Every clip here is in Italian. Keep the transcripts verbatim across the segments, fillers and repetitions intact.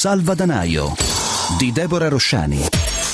Salvadanaio di Deborah Rosciani.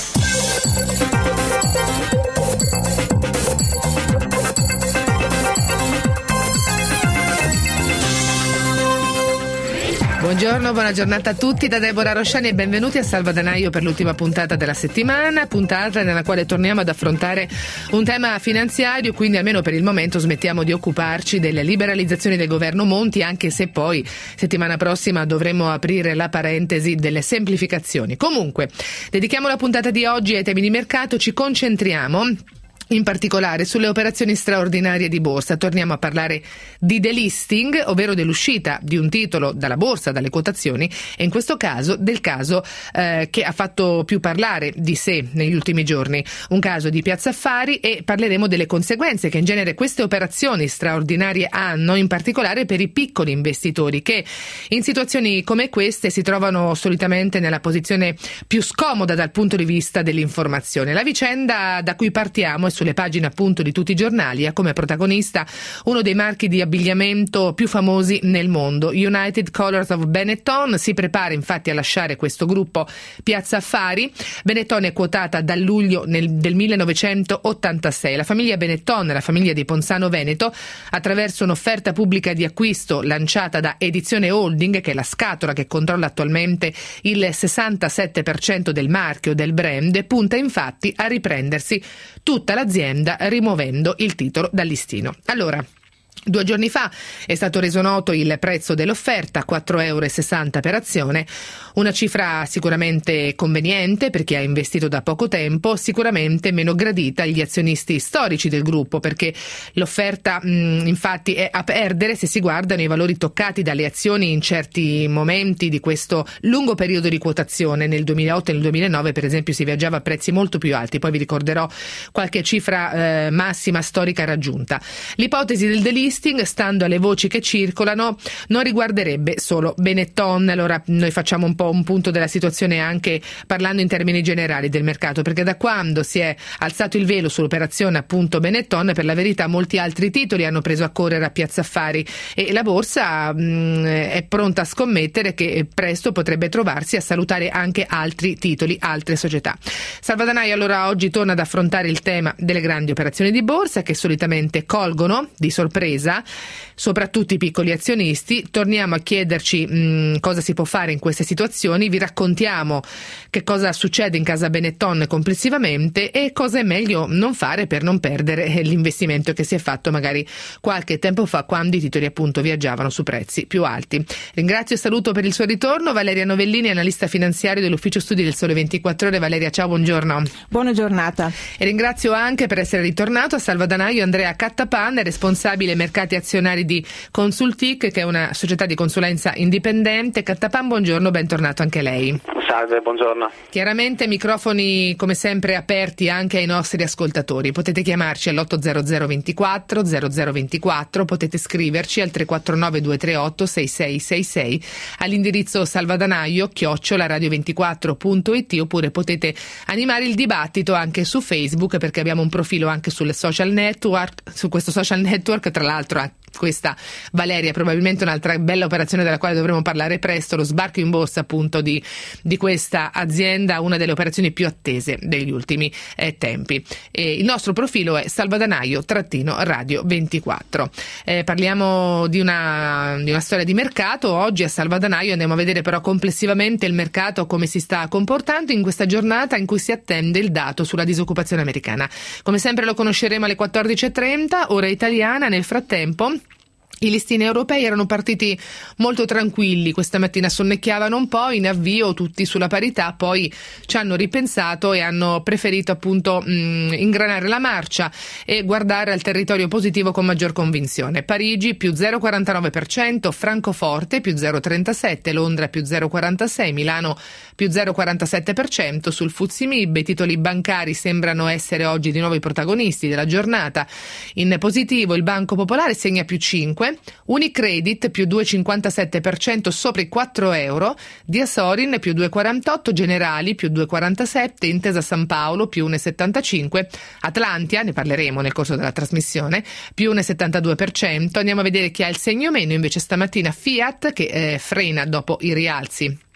Buongiorno, buona giornata a tutti da Deborah Rosciani e benvenuti a Salvadanaio per l'ultima puntata della settimana, puntata nella quale torniamo ad affrontare un tema finanziario, quindi almeno per il momento smettiamo di occuparci delle liberalizzazioni del governo Monti, anche se poi settimana prossima dovremo aprire la parentesi delle semplificazioni. Comunque, dedichiamo la puntata di oggi ai temi di mercato, ci concentriamo in particolare sulle operazioni straordinarie di borsa. Torniamo a parlare di delisting, ovvero dell'uscita di un titolo dalla borsa, dalle quotazioni, e in questo caso del caso eh, che ha fatto più parlare di sé negli ultimi giorni, un caso di Piazza Affari, e parleremo delle conseguenze che in genere queste operazioni straordinarie hanno, in particolare per i piccoli investitori che in situazioni come queste si trovano solitamente nella posizione più scomoda dal punto di vista dell'informazione. La vicenda da cui partiamo è sulle pagine appunto di tutti i giornali, ha come protagonista uno dei marchi di abbigliamento più famosi nel mondo, United Colors of Benetton. Si prepara infatti a lasciare questo gruppo Piazza Affari. Benetton è quotata dal luglio nel, del millenovecentottantasei. La famiglia Benetton, la famiglia di Ponzano Veneto, attraverso un'offerta pubblica di acquisto lanciata da Edizione Holding, che è la scatola che controlla attualmente il sessantasette per cento del marchio del brand, punta infatti a riprendersi tutta l'azienda rimuovendo il titolo dal listino. Allora, due giorni fa è stato reso noto il prezzo dell'offerta, quattro virgola sessanta euro per azione, una cifra sicuramente conveniente per chi ha investito da poco tempo, sicuramente meno gradita agli azionisti storici del gruppo, perché l'offerta mh, infatti è a perdere se si guardano i valori toccati dalle azioni in certi momenti di questo lungo periodo di quotazione. Nel duemilaotto e nel duemilanove per esempio si viaggiava a prezzi molto più alti, poi vi ricorderò qualche cifra eh, massima storica raggiunta. L'ipotesi del delisting, stando alle voci che circolano, non riguarderebbe solo Benetton. Allora noi facciamo un po' un punto della situazione anche parlando in termini generali del mercato, perché da quando si è alzato il velo sull'operazione appunto Benetton, per la verità molti altri titoli hanno preso a correre a Piazza Affari e la borsa mh, è pronta a scommettere che presto potrebbe trovarsi a salutare anche altri titoli, altre società. Salvadanaio allora oggi torna ad affrontare il tema delle grandi operazioni di borsa che solitamente colgono di sorpresa soprattutto i piccoli azionisti. Torniamo a chiederci mh, cosa si può fare in queste situazioni, vi raccontiamo che cosa succede in casa Benetton complessivamente e cosa è meglio non fare per non perdere l'investimento che si è fatto magari qualche tempo fa, quando i titoli appunto viaggiavano su prezzi più alti. Ringrazio e saluto per il suo ritorno Valeria Novellini, analista finanziario dell'ufficio studi del Sole ventiquattro Ore. Valeria, ciao, buongiorno. Buona giornata. E ringrazio anche per essere ritornato a Salvadanaio Andrea Cattapan, responsabile mercati azionari di Consultic, che è una società di consulenza indipendente. Cattapan, buongiorno, bentornato anche lei. Salve, buongiorno. Chiaramente microfoni come sempre aperti anche ai nostri ascoltatori. Potete chiamarci all'otto zero zero ventiquattro zero zero ventiquattro, potete scriverci al tre quattro nove due tre otto sei sei sei sei all'indirizzo salvadanaio chiocciola radio ventiquattro punto it, oppure potete animare il dibattito anche su Facebook, perché abbiamo un profilo anche sul social network, su questo social network, tra l'altro questa, Valeria, probabilmente un'altra bella operazione della quale dovremo parlare presto, lo sbarco in borsa appunto di, di questa azienda, una delle operazioni più attese degli ultimi eh, tempi. E il nostro profilo è Salvadanaio Radio ventiquattro. Eh, parliamo di una, di una storia di mercato. Oggi a Salvadanaio andiamo a vedere però complessivamente il mercato come si sta comportando in questa giornata in cui si attende il dato sulla disoccupazione americana. Come sempre lo conosceremo alle quattordici e trenta, ora italiana. Nel frattempo i listini europei erano partiti molto tranquilli, questa mattina sonnecchiavano un po', in avvio tutti sulla parità, poi ci hanno ripensato e hanno preferito appunto mh, ingranare la marcia e guardare al territorio positivo con maggior convinzione. Parigi più zero virgola quarantanove per cento, Francoforte più zero virgola trentasette, Londra più zero virgola quarantasei, Milano più zero virgola quarantasette per cento. Sul F T S E M I B i titoli bancari sembrano essere oggi di nuovo i protagonisti della giornata. In positivo il Banco Popolare segna più cinque, Unicredit più due virgola cinquantasette per cento sopra i quattro euro, Diasorin più due virgola quarantotto, Generali più due virgola quarantasette, Intesa San Paolo più uno virgola settantacinque, Atlantia, ne parleremo nel corso della trasmissione, più uno virgola settantadue per cento. Andiamo a vedere chi ha il segno meno invece stamattina. Fiat che eh, frena dopo i rialzi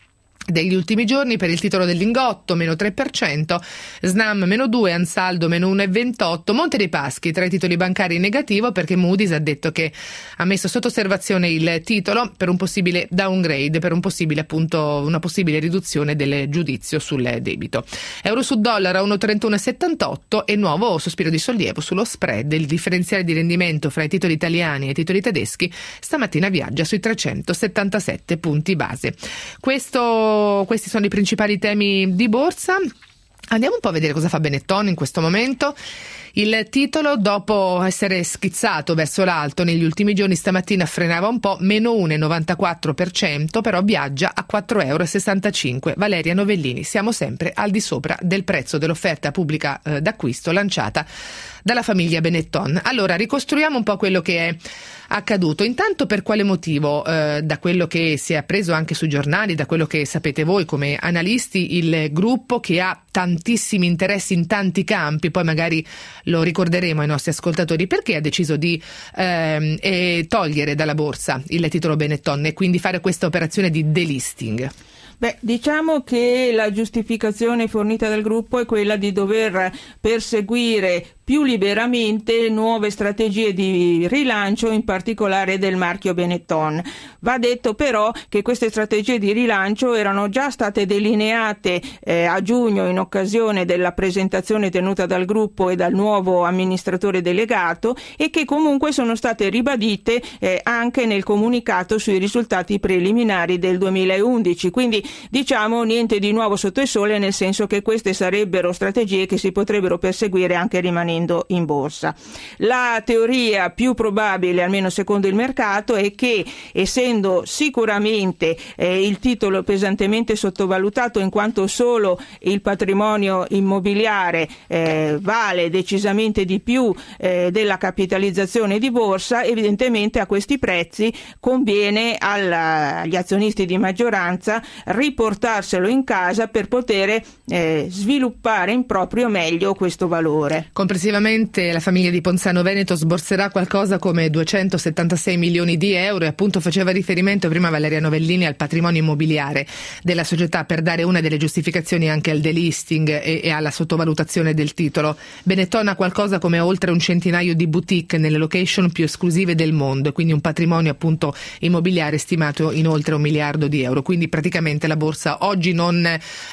degli ultimi giorni. Per il titolo del Lingotto meno tre per cento, Snam meno due, Ansaldo meno uno virgola ventotto, Monte dei Paschi tra i titoli bancari in negativo perché Moody's ha detto che ha messo sotto osservazione il titolo per un possibile downgrade, per un possibile appunto una possibile riduzione del giudizio sul debito. Euro su dollaro a uno virgola trentuno settantotto e nuovo sospiro di sollievo sullo spread. Il differenziale di rendimento fra i titoli italiani e i titoli tedeschi stamattina viaggia sui trecentosettantasette punti base. Questo Questi sono i principali temi di borsa. Andiamo un po' a vedere cosa fa Benetton in questo momento. Il titolo, dopo essere schizzato verso l'alto negli ultimi giorni, stamattina frenava un po', meno uno virgola novantaquattro per cento, però viaggia a quattro virgola sessantacinque euro. Valeria Novellini, siamo sempre al di sopra del prezzo dell'offerta pubblica eh, d'acquisto lanciata dalla famiglia Benetton. Allora, ricostruiamo un po' quello che è accaduto. Intanto, per quale motivo? Eh, da quello che si è appreso anche sui giornali, da quello che sapete voi come analisti, il gruppo che ha tantissimi interessi in tanti campi, poi magari lo ricorderemo ai nostri ascoltatori, perché ha deciso di ehm, eh, togliere dalla borsa il titolo Benetton e quindi fare questa operazione di delisting. Beh, diciamo che la giustificazione fornita dal gruppo è quella di dover perseguire più liberamente nuove strategie di rilancio, in particolare del marchio Benetton. Va detto però che queste strategie di rilancio erano già state delineate eh, a giugno in occasione della presentazione tenuta dal gruppo e dal nuovo amministratore delegato e che comunque sono state ribadite eh, anche nel comunicato sui risultati preliminari del duemilaundici. Quindi diciamo niente di nuovo sotto il sole, nel senso che queste sarebbero strategie che si potrebbero perseguire anche rimanendo in borsa. La teoria più probabile, almeno secondo il mercato, è che, essendo sicuramente eh, il titolo pesantemente sottovalutato in quanto solo il patrimonio immobiliare eh, vale decisamente di più eh, della capitalizzazione di borsa, evidentemente a questi prezzi conviene alla, agli azionisti di maggioranza riportarselo in casa per poter eh, sviluppare in proprio meglio questo valore. Complessivamente la famiglia di Ponzano Veneto sborserà qualcosa come duecentosettantasei milioni di euro e appunto faceva riferimento prima Valeria Novellini al patrimonio immobiliare della società per dare una delle giustificazioni anche al delisting e, e alla sottovalutazione del titolo. Benetton ha qualcosa come oltre un centinaio di boutique nelle location più esclusive del mondo, quindi un patrimonio appunto immobiliare stimato in oltre un miliardo di euro, quindi praticamente la borsa oggi non,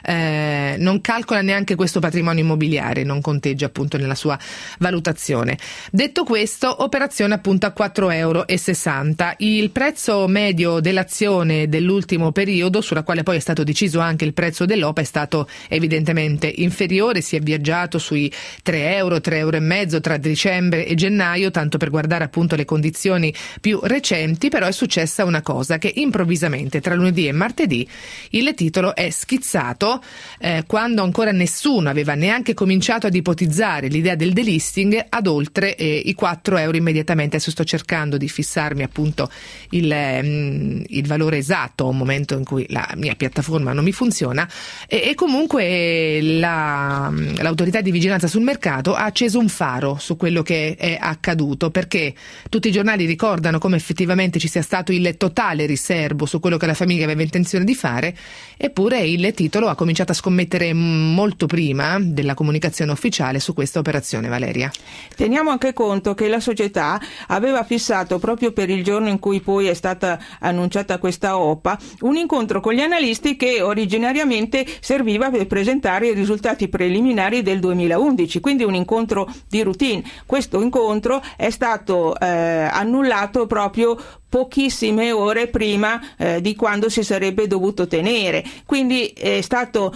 eh, non calcola neanche questo patrimonio immobiliare, non conteggia appunto nella sua valutazione. Detto questo, operazione appunto a quattro virgola sessanta euro. Il prezzo medio dell'azione dell'ultimo periodo, sulla quale poi è stato deciso anche il prezzo dell'O P A, è stato evidentemente inferiore, si è viaggiato sui tre euro, tre euro e mezzo tra dicembre e gennaio, tanto per guardare appunto le condizioni più recenti. Però è successa una cosa, che improvvisamente tra lunedì e martedì il titolo è schizzato eh, quando ancora nessuno aveva neanche cominciato ad ipotizzare l'idea del delisting ad oltre eh, i quattro euro immediatamente. Adesso sto cercando di fissarmi appunto il, ehm, il valore esatto, un momento in cui la mia piattaforma non mi funziona e, e comunque la, l'autorità di vigilanza sul mercato ha acceso un faro su quello che è accaduto, perché tutti i giornali ricordano come effettivamente ci sia stato il totale riservo su quello che la famiglia aveva intenzione di fare, eppure il titolo ha cominciato a scommettere molto prima della comunicazione ufficiale su questa operazione. Valeria, teniamo anche conto che la società aveva fissato, proprio per il giorno in cui poi è stata annunciata questa O P A, un incontro con gli analisti che originariamente serviva per presentare i risultati preliminari del duemilaundici, quindi un incontro di routine. Questo incontro è stato eh, annullato proprio pochissime ore prima eh, di quando si sarebbe dovuto tenere, quindi è stato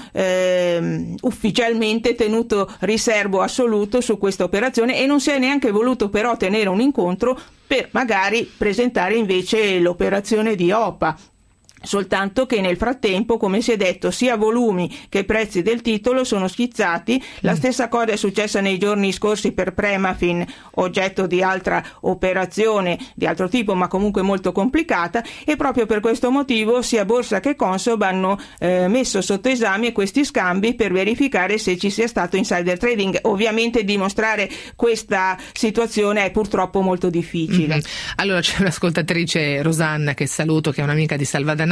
eh, ufficialmente tenuto riservo assoluto su questa operazione e non si è neanche voluto però tenere un incontro per magari presentare invece l'operazione di O P A. Soltanto che nel frattempo, come si è detto, sia volumi che prezzi del titolo sono schizzati. La stessa cosa è successa nei giorni scorsi per Premafin, oggetto di altra operazione di altro tipo ma comunque molto complicata, e proprio per questo motivo sia Borsa che Consob hanno eh, messo sotto esame questi scambi per verificare se ci sia stato insider trading. Ovviamente dimostrare questa situazione è purtroppo molto difficile. Mm-hmm. Allora c'è un'ascoltatrice, Rosanna, che saluto, che è un'amica di Salvadanaio,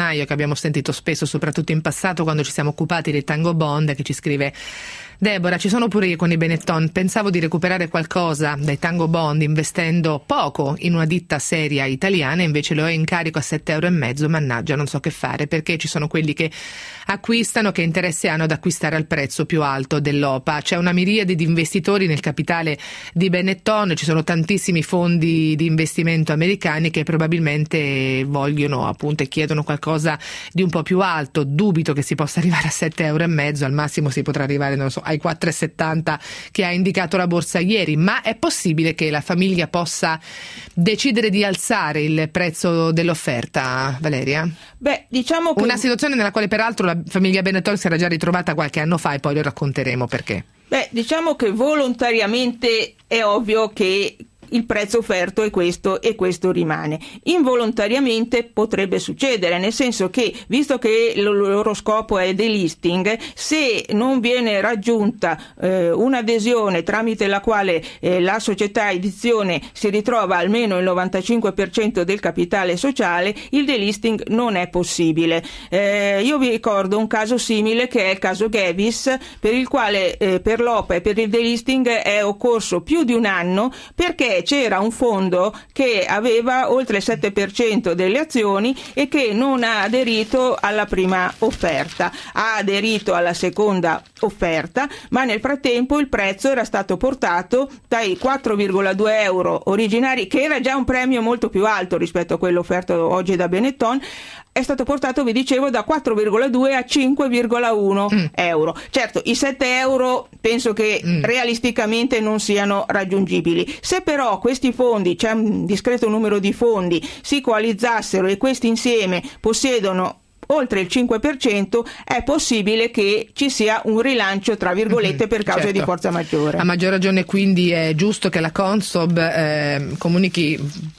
Naio, che abbiamo sentito spesso, soprattutto in passato quando ci siamo occupati dei Tango Bond, che ci scrive: Deborah, ci sono pure io con i Benetton, pensavo di recuperare qualcosa dai Tango Bond investendo poco in una ditta seria italiana, invece lo ho in carico a sette euro e mezzo, mannaggia, non so che fare, perché ci sono quelli che acquistano, che interesse hanno ad acquistare al prezzo più alto dell'O P A. C'è una miriade di investitori nel capitale di Benetton, ci sono tantissimi fondi di investimento americani che probabilmente vogliono appunto e chiedono qualcosa di un po' più alto. Dubito che si possa arrivare a sette euro e mezzo, al massimo si potrà arrivare, non so, ai quattro e settanta che ha indicato la borsa ieri, ma è possibile che la famiglia possa decidere di alzare il prezzo dell'offerta, Valeria? Beh, diciamo che... Una situazione nella quale peraltro la famiglia Benetton si era già ritrovata qualche anno fa e poi lo racconteremo perché. Beh, diciamo che volontariamente è ovvio che il prezzo offerto è questo e questo rimane. Involontariamente potrebbe succedere, nel senso che, visto che il loro scopo è delisting, se non viene raggiunta eh, un'adesione tramite la quale eh, la società edizione si ritrova almeno il novantacinque per cento del capitale sociale, il delisting non è possibile. Eh, io vi ricordo un caso simile, che è il caso Gavis, per il quale eh, per l'O P A e per il delisting è occorso più di un anno, perché c'era un fondo che aveva oltre il sette per cento delle azioni e che non ha aderito alla prima offerta, ha aderito alla seconda offerta, ma nel frattempo il prezzo era stato portato dai quattro virgola due euro originari, che era già un premio molto più alto rispetto a quello offerto oggi da Benetton, è stato portato, vi dicevo, da quattro virgola due a cinque virgola uno mm. euro. Certo, i sette euro penso che mm. realisticamente non siano raggiungibili. Se però questi fondi, c'è un discreto numero di fondi, si coalizzassero e questi insieme possiedono oltre il cinque per cento, è possibile che ci sia un rilancio tra virgolette per causa certo. di forza maggiore. A maggior ragione quindi è giusto che la Consob eh, comunichi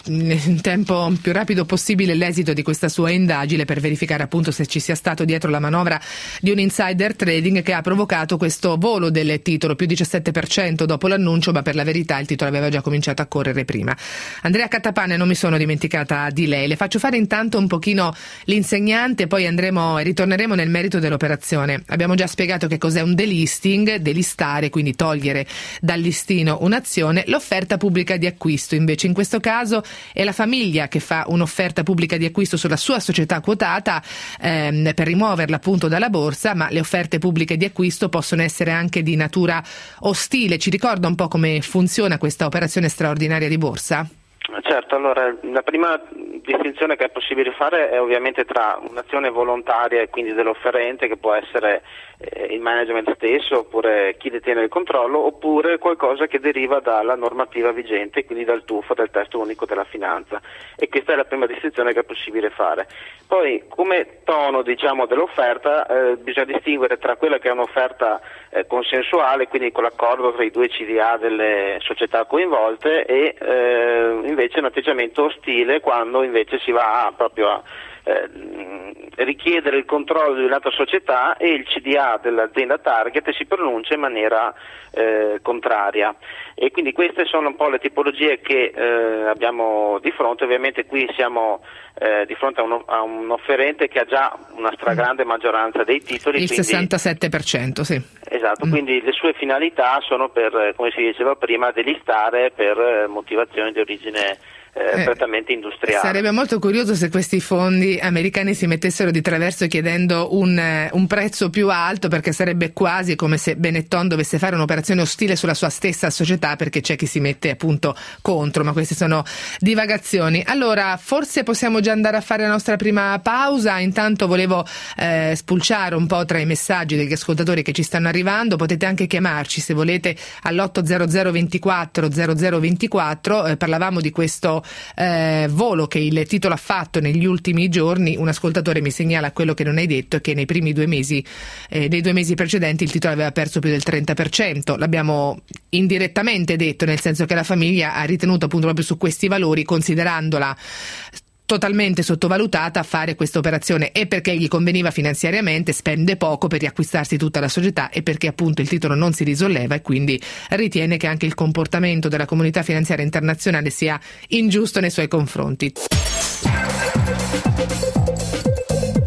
in tempo più rapido possibile l'esito di questa sua indagine per verificare appunto se ci sia stato dietro la manovra di un insider trading che ha provocato questo volo del titolo, più diciassette per cento dopo l'annuncio, ma per la verità il titolo aveva già cominciato a correre prima. Andrea Catapane, non mi sono dimenticata di lei, le faccio fare intanto un pochino l'insegnante, poi andremo e ritorneremo nel merito dell'operazione. Abbiamo già spiegato che cos'è un delisting, delistare, quindi togliere dal listino un'azione. L'offerta pubblica di acquisto invece in questo caso è la famiglia che fa un'offerta pubblica di acquisto sulla sua società quotata ehm, per rimuoverla appunto dalla borsa, ma le offerte pubbliche di acquisto possono essere anche di natura ostile. Ci ricorda un po' come funziona questa operazione straordinaria di borsa? Certo, allora la prima distinzione che è possibile fare è ovviamente tra un'azione volontaria e quindi dell'offerente, che può essere eh, il management stesso oppure chi detiene il controllo, oppure qualcosa che deriva dalla normativa vigente, quindi dal T U F, dal testo unico della finanza, e questa è la prima distinzione che è possibile fare. Poi come tono diciamo dell'offerta eh, bisogna distinguere tra quella che è un'offerta eh, consensuale, quindi con l'accordo tra i due C D A delle società coinvolte, e eh, invece un atteggiamento ostile quando invece si va a, proprio a eh, richiedere il controllo di un'altra società e il C D A dell'azienda target si pronuncia in maniera eh, contraria. E quindi queste sono un po' le tipologie che eh, abbiamo di fronte. Ovviamente qui siamo eh, di fronte a, uno, a un offerente che ha già una stragrande maggioranza dei titoli. Il quindi, sessantasette per cento, sì. Esatto, Mm. quindi le sue finalità sono per, come si diceva prima, delistare per eh, motivazioni di origine Eh, eh, prettamente industriale. Sarebbe molto curioso se questi fondi americani si mettessero di traverso chiedendo un, eh, un prezzo più alto, perché sarebbe quasi come se Benetton dovesse fare un'operazione ostile sulla sua stessa società, perché c'è chi si mette appunto contro, ma queste sono divagazioni. Allora, forse possiamo già andare a fare la nostra prima pausa. Intanto volevo eh, spulciare un po' tra i messaggi degli ascoltatori che ci stanno arrivando. Potete anche chiamarci se volete all'otto zero zero ventiquattro zero zero ventiquattro. Eh, parlavamo di questo Eh, volo che il titolo ha fatto negli ultimi giorni. Un ascoltatore mi segnala quello che non hai detto, che nei primi due mesi eh, nei due mesi precedenti il titolo aveva perso più del trenta per cento. L'abbiamo indirettamente detto, nel senso che la famiglia ha ritenuto appunto proprio su questi valori, considerandola totalmente sottovalutata, a fare questa operazione, e perché gli conveniva finanziariamente, spende poco per riacquistarsi tutta la società, e perché appunto il titolo non si risolleva, e quindi ritiene che anche il comportamento della comunità finanziaria internazionale sia ingiusto nei suoi confronti.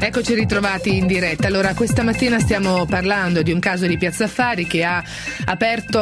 Eccoci ritrovati in diretta. Allora, questa mattina stiamo parlando di un caso di Piazza Affari che ha aperto,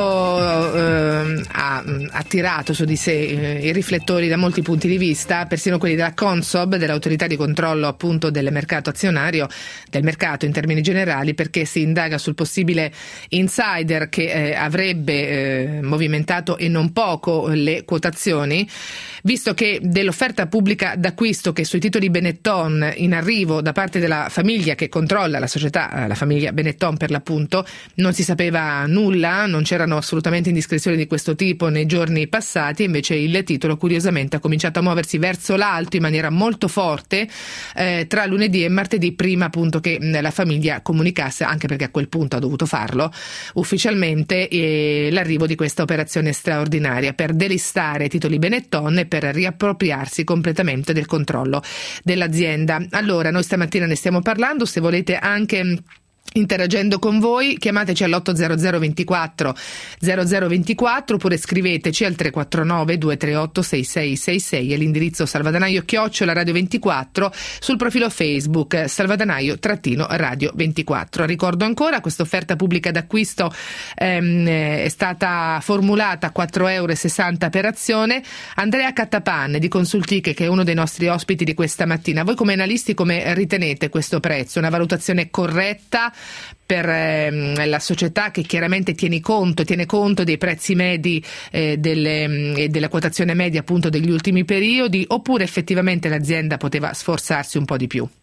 eh, ha attirato su di sé eh, i riflettori da molti punti di vista, persino quelli della Consob, dell'autorità di controllo appunto del mercato azionario, del mercato in termini generali, perché si indaga sul possibile insider che eh, avrebbe eh, movimentato e non poco le quotazioni, visto che dell'offerta pubblica d'acquisto che sui titoli Benetton in arrivo da parte della famiglia che controlla la società, la famiglia Benetton per l'appunto, non si sapeva nulla, non c'erano assolutamente indiscrezioni di questo tipo nei giorni passati. Invece il titolo curiosamente ha cominciato a muoversi verso l'alto in maniera molto forte eh, tra lunedì e martedì, prima appunto che la famiglia comunicasse, anche perché a quel punto ha dovuto farlo ufficialmente, eh, l'arrivo di questa operazione straordinaria per delistare titoli Benetton e per riappropriarsi completamente del controllo dell'azienda. Allora, noi stamattina ne stiamo parlando, se volete anche interagendo con voi chiamateci all'otto zero zero ventiquattro zero zero ventiquattro oppure scriveteci al tre quattro nove due tre otto sei sei sei sei e l'indirizzo salvadanaio chiocciola radio ventiquattro, sul profilo Facebook salvadanaio trattino radio ventiquattro. Ricordo ancora, questa offerta pubblica d'acquisto ehm, è stata formulata a quattro euro e sessanta per azione. Andrea Cattapan di Consultiche, che è uno dei nostri ospiti di questa mattina, voi come analisti come ritenete questo prezzo? Una valutazione corretta per ehm, la società che chiaramente tiene conto, tiene conto dei prezzi medi e eh, della quotazione media appunto degli ultimi periodi, oppure effettivamente l'azienda poteva sforzarsi un po' di più?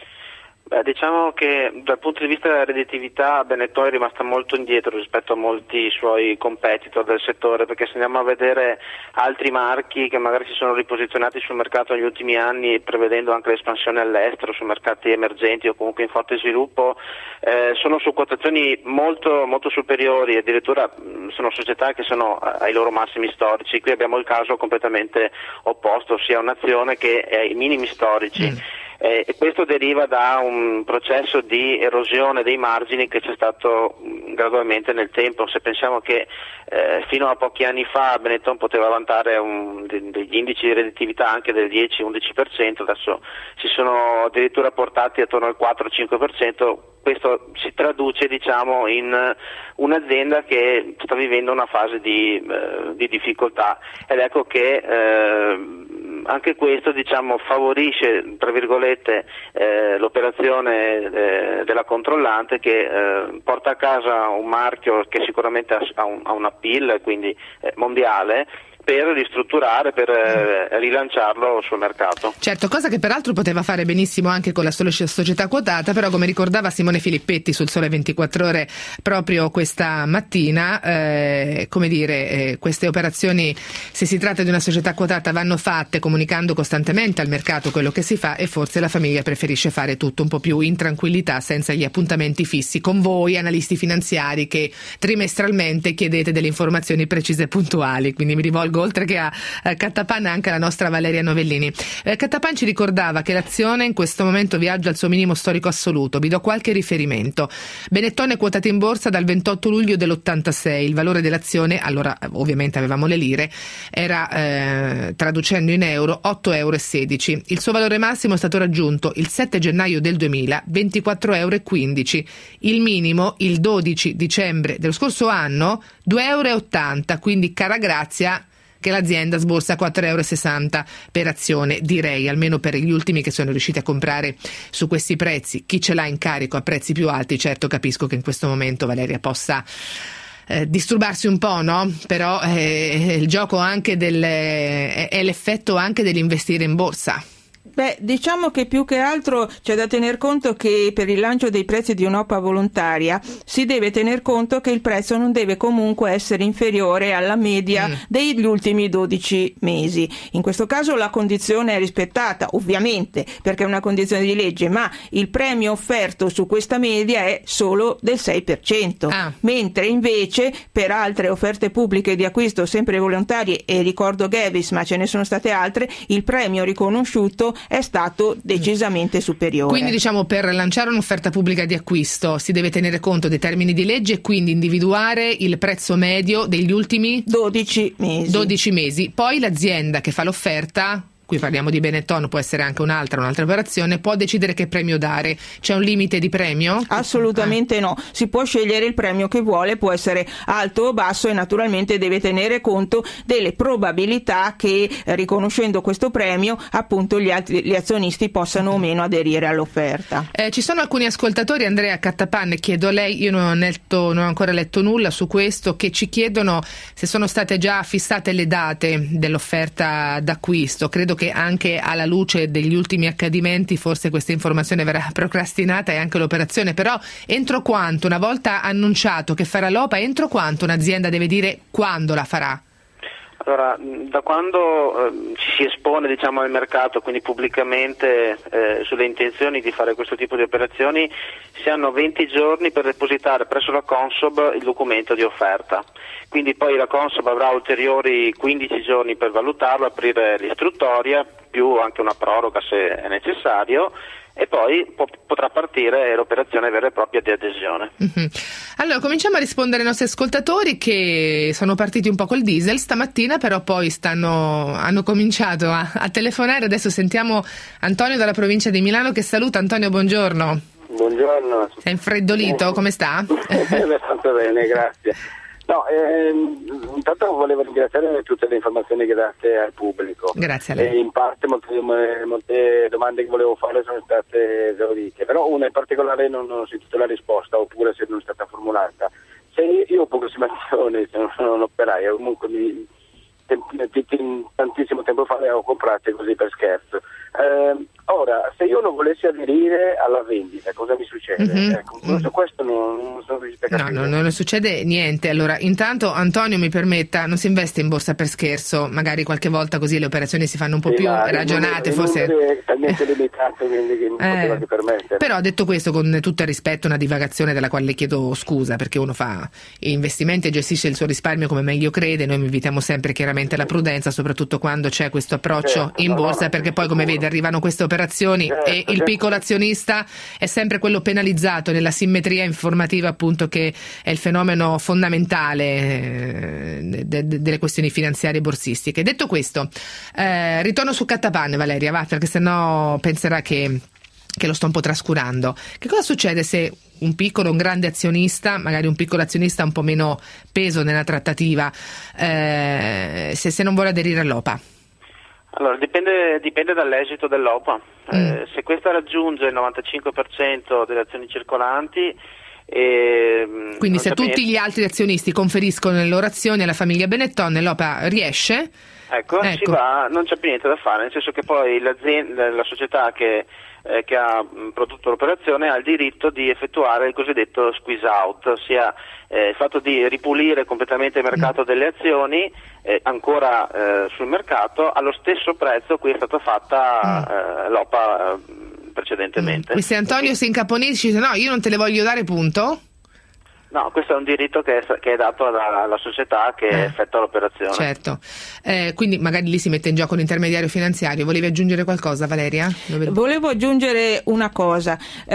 Beh, diciamo che dal punto di vista della redditività Benetton è rimasta molto indietro rispetto a molti suoi competitor del settore, perché se andiamo a vedere altri marchi che magari si sono riposizionati sul mercato negli ultimi anni, prevedendo anche l'espansione all'estero su mercati emergenti o comunque in forte sviluppo, eh, sono su quotazioni molto, molto superiori, addirittura mh, sono società che sono ai loro massimi storici. Qui abbiamo il caso completamente opposto, ossia un'azione che è ai minimi storici. Mm. Eh, e questo deriva da un processo di erosione dei margini che c'è stato mh, gradualmente nel tempo. Se pensiamo che eh, fino a pochi anni fa Benetton poteva vantare un, de, degli indici di redditività anche del dieci undici per cento, adesso si sono addirittura portati attorno al quattro cinque per cento. Questo si traduce, diciamo, in un'azienda che sta vivendo una fase di, eh, di difficoltà, ed ecco che eh, anche questo, diciamo, favorisce tra virgolette eh, l'operazione eh, della controllante, che eh, porta a casa un marchio che sicuramente ha un, ha un appeal, quindi eh, mondiale, per ristrutturare, per eh, rilanciarlo sul mercato. Certo, cosa che peraltro poteva fare benissimo anche con la società quotata, però come ricordava Simone Filippetti sul Sole ventiquattro Ore proprio questa mattina, eh, come dire, eh, queste operazioni, se si tratta di una società quotata, vanno fatte comunicando costantemente al mercato quello che si fa, e forse la famiglia preferisce fare tutto un po' più in tranquillità, senza gli appuntamenti fissi con voi analisti finanziari che trimestralmente chiedete delle informazioni precise e puntuali. Quindi mi rivolgo oltre che a eh, Cattapan anche alla nostra Valeria Novellini. Eh, Cattapan ci ricordava che l'azione in questo momento viaggia al suo minimo storico assoluto. Vi do qualche riferimento. Benetton è quotata in borsa dal ventotto luglio dell'ottantasei, il valore dell'azione, allora ovviamente avevamo le lire, era eh, traducendo in euro otto euro e sedici. Il suo valore massimo è stato raggiunto il sette gennaio del duemila, ventiquattro euro e quindici. Il minimo il dodici dicembre dello scorso anno, due euro e ottanta, quindi cara grazia che l'azienda sborsa quattro euro e sessanta per azione, direi, almeno per gli ultimi che sono riusciti a comprare su questi prezzi. Chi ce l'ha in carico a prezzi più alti, certo capisco che in questo momento Valeria possa eh, disturbarsi un po', no? Però eh, il gioco anche del eh, è l'effetto anche dell'investire in borsa. Beh, diciamo che più che altro c'è da tener conto che per il lancio dei prezzi di un'O P A volontaria si deve tener conto che il prezzo non deve comunque essere inferiore alla media mm. degli ultimi dodici mesi. In questo caso la condizione è rispettata, ovviamente, perché è una condizione di legge, ma il premio offerto su questa media è solo del sei per cento, ah. mentre invece per altre offerte pubbliche di acquisto sempre volontarie, e ricordo Gavis, ma ce ne sono state altre, il premio riconosciuto è stato decisamente superiore. Quindi diciamo, per lanciare un'offerta pubblica di acquisto si deve tenere conto dei termini di legge e quindi individuare il prezzo medio degli ultimi dodici mesi. dodici mesi. Poi l'azienda che fa l'offerta qui parliamo di Benetton, può essere anche un'altra, un'altra operazione, può decidere che premio dare. C'è un limite di premio? Assolutamente ah. no, si può scegliere il premio che vuole, può essere alto o basso e naturalmente deve tenere conto delle probabilità che, riconoscendo questo premio, appunto gli, altri, gli azionisti possano o meno aderire all'offerta. Eh, ci sono alcuni ascoltatori, Andrea Cattapan, chiedo a lei, io non ho, letto, non ho ancora letto nulla su questo, che ci chiedono se sono state già fissate le date dell'offerta d'acquisto. Credo che anche alla luce degli ultimi accadimenti forse questa informazione verrà procrastinata e anche l'operazione, però entro quanto, una volta annunciato che farà l'O P A, entro quanto un'azienda deve dire quando la farà? Allora, da quando eh, ci si espone, diciamo, al mercato, quindi pubblicamente, eh, sulle intenzioni di fare questo tipo di operazioni, si hanno venti giorni per depositare presso la Consob il documento di offerta. Quindi poi la Consob avrà ulteriori quindici giorni per valutarlo, aprire l'istruttoria, più anche una proroga se è necessario, e poi po- potrà partire l'operazione vera e propria di adesione. Mm-hmm. Allora, cominciamo a rispondere ai nostri ascoltatori che sono partiti un po' col diesel stamattina, però poi stanno hanno cominciato a, a telefonare. Adesso sentiamo Antonio dalla provincia di Milano che saluta. Antonio, buongiorno. Buongiorno. Sei infreddolito? Come sta? Abbastanza bene, grazie. No, ehm, intanto volevo ringraziare tutte le informazioni che date al pubblico. Grazie a lei. E in parte molte, molte domande che volevo fare sono state esaurite, però una in particolare non, non ho sentito la risposta, oppure se non è stata formulata. Se io ho approssimazione, sono un operaio, comunque mi, tantissimo tempo fa le ho comprate così per scherzo. Eh, ora, se io non volessi aderire alla vendita, cosa mi succede? Mm-hmm. Ecco, mm. su questo non, non sono riuscito a capire. No, no, non succede niente. Allora, intanto Antonio mi permetta, non si investe in borsa per scherzo, magari qualche volta così le operazioni si fanno un po' sì, più ragionate, il forse è talmente limitato quindi che non eh, poteva più permettere. Però detto questo, con tutto il rispetto, una divagazione della quale le chiedo scusa, perché uno fa investimenti e gestisce il suo risparmio come meglio crede. Noi invitiamo sempre chiaramente alla prudenza, soprattutto quando c'è questo approccio certo, in no, borsa, no, perché poi come vede arrivano queste operazioni certo, e il certo. piccolo azionista è sempre quello penalizzato nella simmetria informativa, appunto, che è il fenomeno fondamentale eh, de- de- delle questioni finanziarie borsistiche. Detto questo, eh, ritorno su Cattapan, Valeria, va, perché sennò penserà che che lo sto un po' trascurando. Che cosa succede se un piccolo, un grande azionista, magari un piccolo azionista un po' meno peso nella trattativa, eh, se, se non vuole aderire all'O P A? Allora, dipende, dipende dall'esito dell'O P A. Mm. Eh, se questa raggiunge il novantacinque per cento delle azioni circolanti, e, quindi se tutti niente. gli altri azionisti conferiscono le loro azioni alla famiglia Benetton, l'O P A riesce? Ecco, ecco. Si va, non c'è più niente da fare, nel senso che poi l'azienda, la società che, eh, che ha prodotto l'operazione ha il diritto di effettuare il cosiddetto squeeze out, ossia eh, il fatto di ripulire completamente il mercato delle azioni eh, ancora eh, sul mercato allo stesso prezzo a cui è stata fatta eh, l'O P A eh, precedentemente. E se Antonio si incaponisce e dice no, io non te le voglio dare, punto? No, questo è un diritto che è, che è dato alla, alla società che eh, effettua l'operazione. Certo, eh, quindi magari lì si mette in gioco l'intermediario finanziario. Volevi aggiungere qualcosa, Valeria? Dove... Volevo aggiungere una cosa.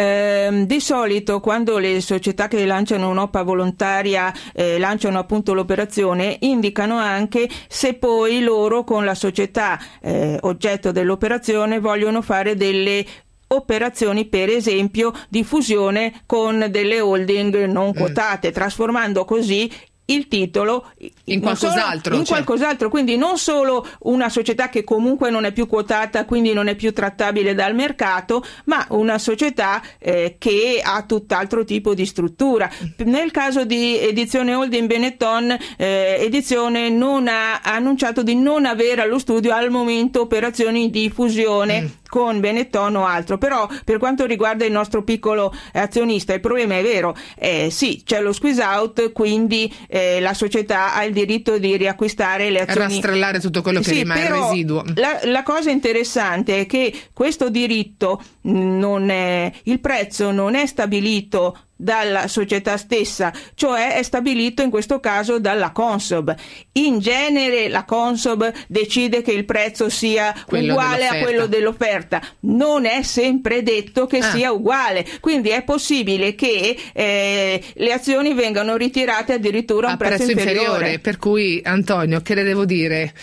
Eh, di solito quando le società che lanciano un'O P A volontaria eh, lanciano appunto l'operazione, indicano anche se poi loro con la società eh, oggetto dell'operazione vogliono fare delle operazioni, per esempio di fusione con delle holding non quotate, mm. trasformando così il titolo in qualcos'altro, solo, in cioè. qualcos'altro, quindi non solo una società che comunque non è più quotata, quindi non è più trattabile dal mercato, ma una società eh, che ha tutt'altro tipo di struttura. Nel caso di Edizione Holding Benetton, eh, Edizione non ha, ha annunciato di non avere allo studio al momento operazioni di fusione mm. con Benetton o altro, però per quanto riguarda il nostro piccolo azionista il problema è vero, eh, sì, c'è lo squeeze out, quindi eh, la società ha il diritto di riacquistare le azioni, rastrellare tutto quello che sì, rimane però residuo. La, la cosa interessante è che questo diritto non è, il prezzo non è stabilito dalla società stessa, cioè è stabilito in questo caso dalla Consob. In genere la Consob decide che il prezzo sia quello uguale a quello dell'offerta, non è sempre detto che ah. sia uguale, quindi è possibile che eh, le azioni vengano ritirate addirittura a un prezzo, prezzo inferiore. inferiore. Per cui, Antonio, che le devo dire?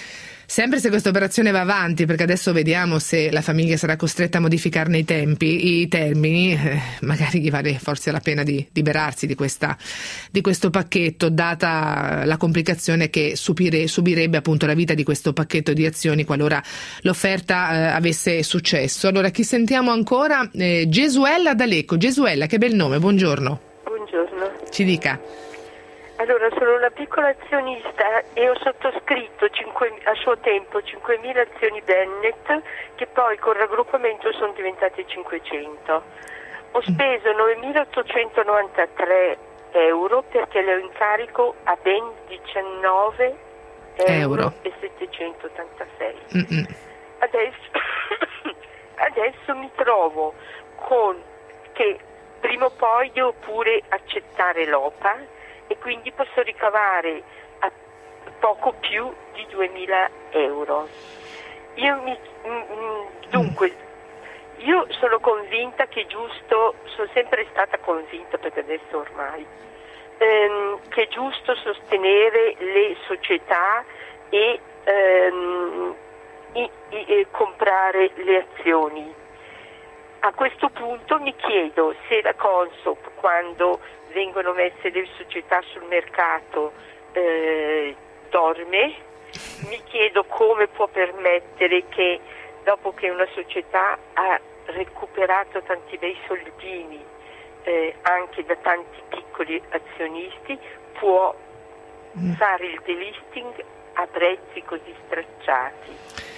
Sempre se questa operazione va avanti, perché adesso vediamo se la famiglia sarà costretta a modificarne i tempi, i termini, eh, magari gli vale forse la pena di liberarsi di questa di questo pacchetto, data la complicazione che subire, subirebbe appunto la vita di questo pacchetto di azioni qualora l'offerta eh, avesse successo. Allora, chi sentiamo ancora? Eh, Gesuella da Lecco. Gesuella, che bel nome, buongiorno. Buongiorno. Ci dica. Allora, sono una piccola azionista e ho sottoscritto cinque, a suo tempo cinquemila azioni Bennett, che poi con raggruppamento sono diventate cinquecento. Ho speso novemilaottocentonovantatré euro perché le ho in carico a ben diciannove euro e settecentottantasei. Mm-mm. Adesso, adesso mi trovo con che prima o poi devo pure accettare l'O P A e quindi posso ricavare a poco più di duemila euro. Io mi, dunque, io sono convinta che è giusto, sono sempre stata convinta, perché adesso ormai, ehm, che è giusto sostenere le società e, ehm, i, i, e comprare le azioni. A questo punto mi chiedo se la Consob, quando vengono messe le società sul mercato, eh, dorme. Mi chiedo come può permettere che dopo che una società ha recuperato tanti bei soldini eh, anche da tanti piccoli azionisti, può mm. fare il delisting a prezzi così stracciati.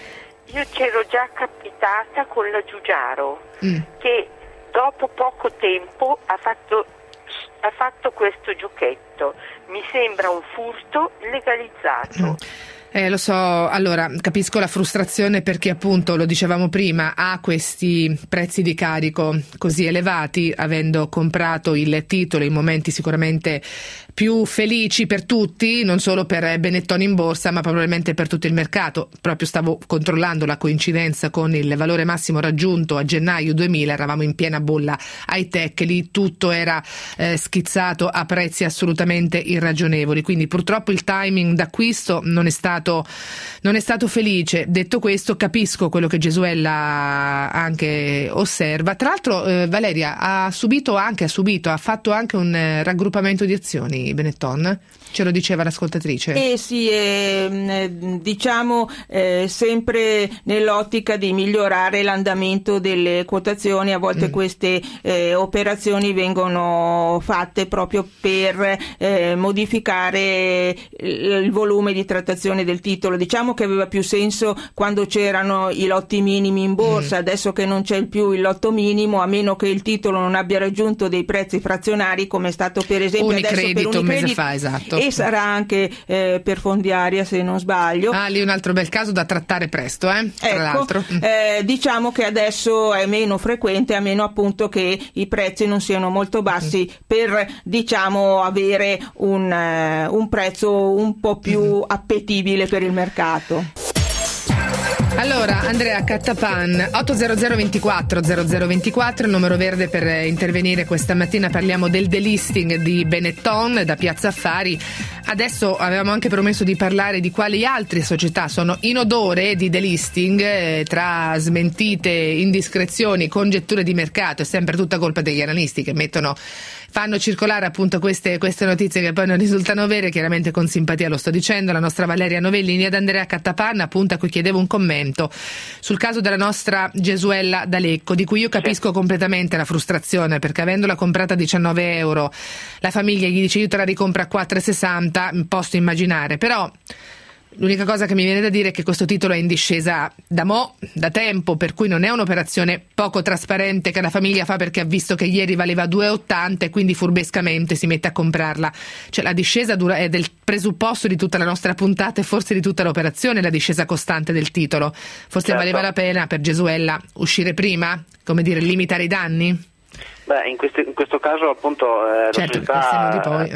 Io c'ero già capitata con la Giugiaro mm. che dopo poco tempo ha fatto ha fatto questo giochetto. Mi sembra un furto legalizzato. Mm. Eh, lo so, allora capisco la frustrazione perché appunto, lo dicevamo prima, ha questi prezzi di carico così elevati, avendo comprato il titolo in momenti sicuramente più felici per tutti, non solo per Benetton in borsa, ma probabilmente per tutto il mercato. Proprio stavo controllando la coincidenza con il valore massimo raggiunto a gennaio duemila, eravamo in piena bolla high tech, lì tutto era eh, schizzato a prezzi assolutamente irragionevoli, quindi purtroppo il timing d'acquisto non è stato non è stato felice. Detto questo, capisco quello che Gesuella anche osserva. Tra l'altro eh, Valeria ha subito anche ha subito ha fatto anche un eh, raggruppamento di azioni Benetton, ce lo diceva l'ascoltatrice. Eh sì, eh, diciamo eh, sempre nell'ottica di migliorare l'andamento delle quotazioni. A volte mm. queste eh, operazioni vengono fatte proprio per eh, modificare il volume di trattazione del titolo. Diciamo che aveva più senso quando c'erano i lotti minimi in borsa, mm. adesso che non c'è più il lotto minimo, a meno che il titolo non abbia raggiunto dei prezzi frazionari, come è stato per esempio Unicredito, adesso per Unicredito un mese fa, esatto. E sarà anche eh, per Fondiaria, se non sbaglio. Ah, lì un altro bel caso da trattare presto, eh? Tra ecco, l'altro. Eh, diciamo che adesso è meno frequente, a meno appunto che i prezzi non siano molto bassi mm. per, diciamo, avere un, uh, un prezzo un po' più mm. appetibile per il mercato. Allora, Andrea Cattapan, otto zero zero ventiquattro zero zero ventiquattro, il numero verde per intervenire questa mattina. Parliamo del delisting di Benetton da Piazza Affari. Adesso avevamo anche promesso di parlare di quali altre società sono in odore di delisting, eh, tra smentite, indiscrezioni, congetture di mercato. È sempre tutta colpa degli analisti che mettono fanno circolare appunto queste, queste notizie che poi non risultano vere, chiaramente con simpatia lo sto dicendo. La nostra Valeria Novellini. Ad Andrea Cattapan, appunto, a cui chiedevo un commento sul caso della nostra Gesuella da Lecco, di cui io capisco sì. completamente la frustrazione, perché avendola comprata a diciannove euro, la famiglia gli dice io te la ricompro a quattro e sessanta, posso immaginare, però l'unica cosa che mi viene da dire è che questo titolo è in discesa da mo', da tempo, per cui non è un'operazione poco trasparente che la famiglia fa perché ha visto che ieri valeva due e ottanta e quindi furbescamente si mette a comprarla. Cioè la discesa dura, è del presupposto di tutta la nostra puntata e forse di tutta l'operazione, la discesa costante del titolo. Forse certo. valeva la pena per Gesuella uscire prima, come dire, limitare i danni? Beh, in, questi, in questo caso appunto eh, certo, la società di poi, eh.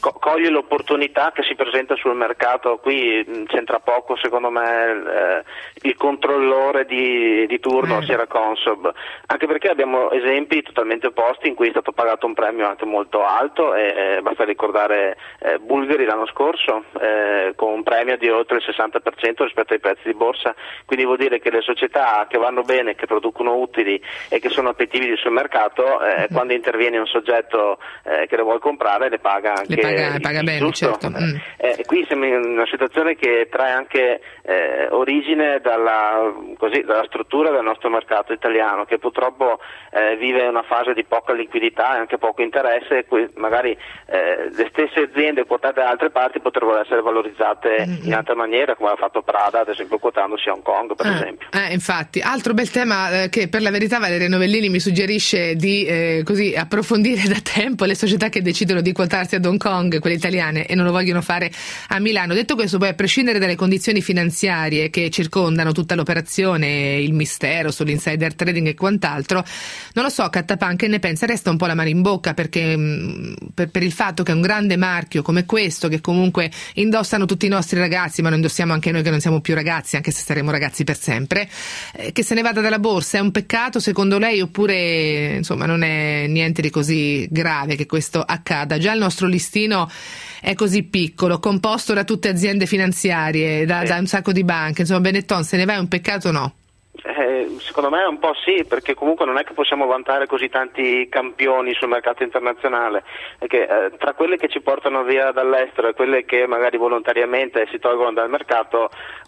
co- coglie l'opportunità che si presenta sul mercato. Qui mh, c'entra poco secondo me eh, il controllore di, di turno, eh. Sierra Consob, anche perché abbiamo esempi totalmente opposti in cui è stato pagato un premio anche molto alto e eh, basta ricordare eh, Bulgari l'anno scorso eh, con un premio di oltre il sessanta per cento rispetto ai prezzi di borsa, quindi vuol dire che le società che vanno bene, che producono utili e che sono appetibili sul mercato, eh, mm-hmm. quando interviene un soggetto eh, che le vuole comprare le paga anche le paga, le paga bene, giusto. certo. Mm. Eh, qui siamo in una situazione che trae anche eh, origine dalla, così, dalla struttura del nostro mercato italiano, che purtroppo eh, vive una fase di poca liquidità e anche poco interesse, e qui magari eh, le stesse aziende quotate da altre parti potrebbero essere valorizzate mm. in altra maniera, come ha fatto Prada, ad esempio quotandosi a Hong Kong per ah, esempio. Eh, infatti, altro bel tema eh, che per la verità Valeria Novellini mi suggerisce di eh, così approfondire da tempo: le società che decidono di quotarsi ad Hong Kong, quelle italiane, e non lo vogliono fare a Milano. Detto questo, poi a prescindere dalle condizioni finanziarie che circondano tutta l'operazione, il mistero sull'insider trading e quant'altro, non lo so, Cattapan, che ne pensa? Resta un po' la mano in bocca perché mh, per, per il fatto che è un grande marchio come questo, che comunque indossano tutti i nostri ragazzi, ma lo indossiamo anche noi che non siamo più ragazzi, anche se saremo ragazzi per sempre, eh, che se ne vada dalla borsa. È un peccato secondo lei, oppure insomma non è niente di così grave che questo accada? Già il nostro listino è così piccolo, composto da tutte aziende finanziarie, da, sì. da un sacco di banche, insomma Benetton se ne va, è un peccato o no? Eh, secondo me un po' sì, perché comunque non è che possiamo vantare così tanti campioni sul mercato internazionale, perché eh, tra quelle che ci portano via dall'estero e quelle che magari volontariamente si tolgono dal mercato,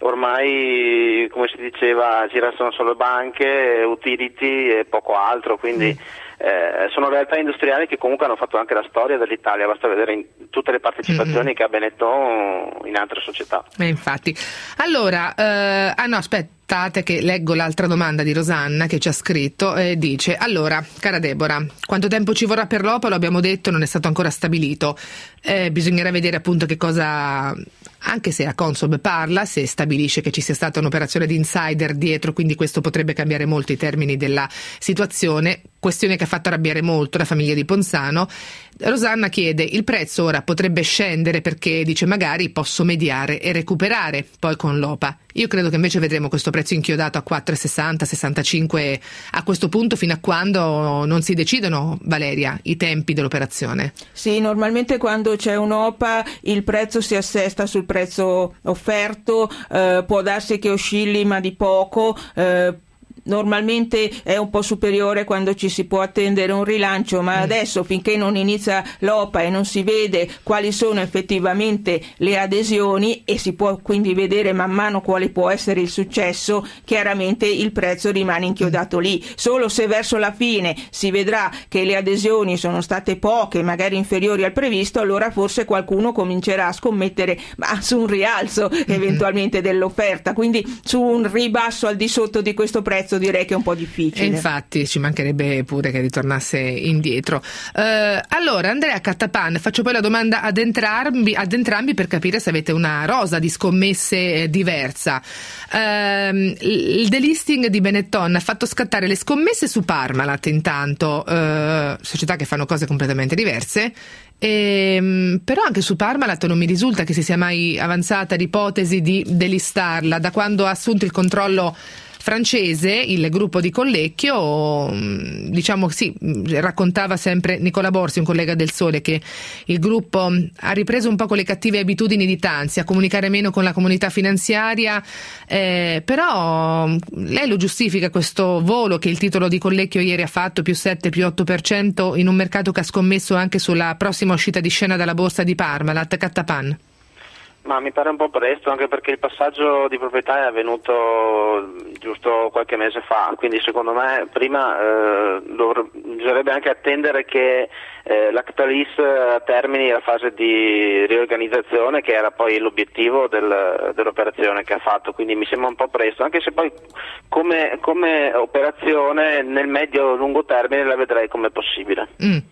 ormai, come si diceva, ci restano solo banche, utility e poco altro, quindi mm. Eh, sono realtà industriali che comunque hanno fatto anche la storia dell'Italia, basta vedere in tutte le partecipazioni mm-hmm. che ha Benetton in altre società. Eh, infatti. Allora, eh, ah no, aspettate che leggo l'altra domanda di Rosanna che ci ha scritto e eh, dice: allora, cara Deborah, quanto tempo ci vorrà per l'O P A? Lo abbiamo detto, non è stato ancora stabilito. Eh, bisognerà vedere appunto che cosa, anche se la Consob parla, se stabilisce che ci sia stata un'operazione di insider dietro, quindi questo potrebbe cambiare molto i termini della situazione, questione che ha fatto arrabbiare molto la famiglia di Ponzano. Rosanna chiede: il prezzo ora potrebbe scendere perché dice magari posso mediare e recuperare poi con l'O P A. Io credo che invece vedremo questo prezzo inchiodato a quattro virgola sessanta sessantacinque a questo punto, fino a quando non si decidono, Valeria, i tempi dell'operazione. Sì, normalmente quando c'è un O P A il prezzo si assesta sul prezzo offerto, eh, può darsi che oscilli ma di poco, eh, normalmente è un po' superiore quando ci si può attendere un rilancio, ma mm. adesso finché non inizia l'O P A e non si vede quali sono effettivamente le adesioni e si può quindi vedere man mano quale può essere il successo, chiaramente il prezzo rimane inchiodato lì. Solo se verso la fine si vedrà che le adesioni sono state poche, magari inferiori al previsto, allora forse qualcuno comincerà a scommettere ma su un rialzo eventualmente dell'offerta, quindi su un ribasso al di sotto di questo prezzo direi che è un po' difficile. E infatti ci mancherebbe pure che ritornasse indietro. Uh, allora Andrea Cattapan, faccio poi la domanda ad entrambi, ad entrambi per capire se avete una rosa di scommesse diversa. Uh, il delisting di Benetton ha fatto scattare le scommesse su Parmalat intanto, uh, società che fanno cose completamente diverse. E, però anche su Parmalat non mi risulta che si sia mai avanzata l'ipotesi di delistarla da quando ha assunto il controllo francese, il gruppo di Collecchio. Diciamo sì, raccontava sempre Nicola Borsi, un collega del Sole, che il gruppo ha ripreso un po' con le cattive abitudini di Tanzi, a comunicare meno con la comunità finanziaria, eh, però lei lo giustifica questo volo che il titolo di Collecchio ieri ha fatto, più sette, più otto per cento, in un mercato che ha scommesso anche sulla prossima uscita di scena dalla borsa di Parmalat. Cattapan? Ma mi pare un po' presto, anche perché il passaggio di proprietà è avvenuto giusto qualche mese fa, quindi secondo me prima eh, dovre- bisognerebbe anche attendere che eh, l'Actalis termini la fase di riorganizzazione, che era poi l'obiettivo del, dell'operazione che ha fatto, quindi mi sembra un po' presto, anche se poi come, come operazione nel medio-lungo termine la vedrei come possibile. Mm.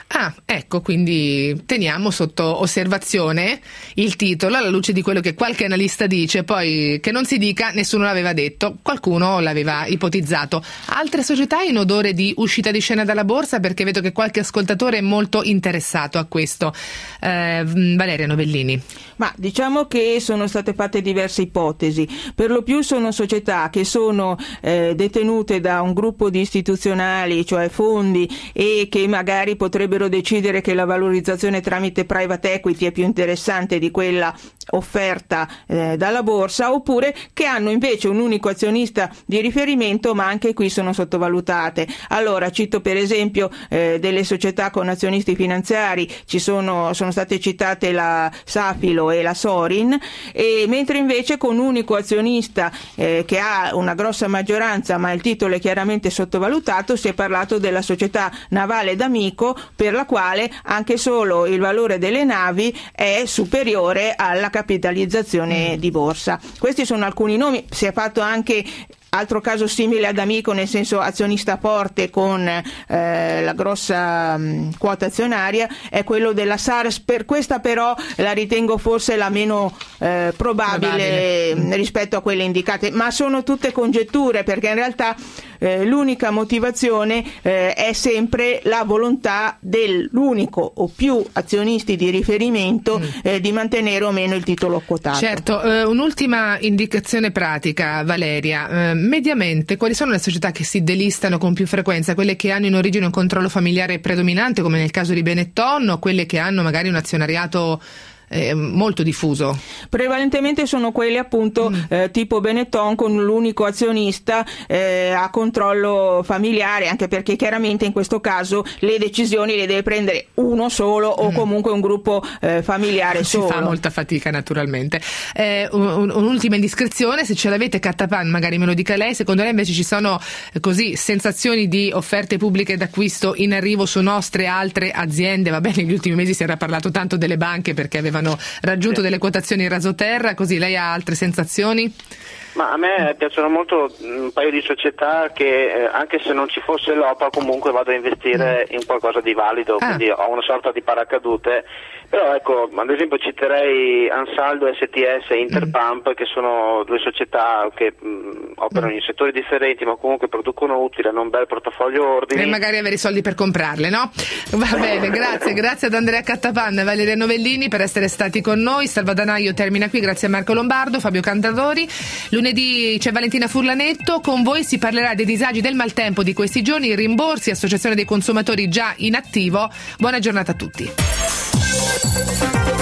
Ah, ecco, quindi teniamo sotto osservazione il titolo alla luce di quello che qualche analista dice, poi che non si dica nessuno l'aveva detto, qualcuno l'aveva ipotizzato. Altre società in odore di uscita di scena dalla borsa, perché vedo che qualche ascoltatore è molto interessato a questo. Eh, Valeria Novellini. Ma diciamo che sono state fatte diverse ipotesi, per lo più sono società che sono eh, detenute da un gruppo di istituzionali, cioè fondi, e che magari potrebbero decidere che la valorizzazione tramite private equity è più interessante di quella offerta eh, dalla borsa, oppure che hanno invece un unico azionista di riferimento, ma anche qui sono sottovalutate. Allora cito per esempio eh, delle società con azionisti finanziari, ci sono, sono state citate la Safilo e la Sorin, e mentre invece con un unico azionista eh, che ha una grossa maggioranza ma il titolo è chiaramente sottovalutato, si è parlato della società navale d'Amico, per la quale anche solo il valore delle navi è superiore alla capitalizzazione di borsa. Questi sono alcuni nomi, si è fatto anche altro caso simile ad Amico, nel senso azionista forte con eh, la grossa mh, quota azionaria, è quello della SARS. Per questa però la ritengo forse la meno eh, probabile, probabile rispetto a quelle indicate, ma sono tutte congetture, perché in realtà eh, l'unica motivazione eh, è sempre la volontà dell'unico o più azionisti di riferimento mm. eh, di mantenere o meno il titolo quotato. Certo, eh, un'ultima indicazione pratica, Valeria. Eh, mediamente quali sono le società che si delistano con più frequenza? Quelle che hanno in origine un controllo familiare predominante, come nel caso di Benetton, o quelle che hanno magari un azionariato Eh, molto diffuso? Prevalentemente sono quelli appunto mm. eh, tipo Benetton, con l'unico azionista eh, a controllo familiare, anche perché chiaramente in questo caso le decisioni le deve prendere uno solo o mm. comunque un gruppo eh, familiare si solo. Si fa molta fatica naturalmente. Eh, un, un'ultima indiscrezione, se ce l'avete Cattapan magari me lo dica lei, secondo lei invece ci sono eh, così sensazioni di offerte pubbliche d'acquisto in arrivo su nostre altre aziende? Va bene, negli ultimi mesi si era parlato tanto delle banche perché avevano raggiunto delle quotazioni rasoterra, così lei ha altre sensazioni? Ma a me piacciono molto un paio di società che eh, anche se non ci fosse l'O P A comunque vado a investire in qualcosa di valido, ah. quindi ho una sorta di paracadute. Però ecco, ad esempio citerei Ansaldo, S T S e Interpump, mm. che sono due società che mh, operano in settori differenti ma comunque producono utile, hanno un bel portafoglio ordini. E magari avere i soldi per comprarle, no? Va bene, grazie, grazie ad Andrea Cattapan e Valeria Novellini per essere stati con noi. Salvadanaio termina qui, grazie a Marco Lombardo, Fabio Cantadori. Lunedì c'è Valentina Furlanetto, con voi si parlerà dei disagi del maltempo di questi giorni, rimborsi, associazione dei consumatori già in attivo. Buona giornata a tutti.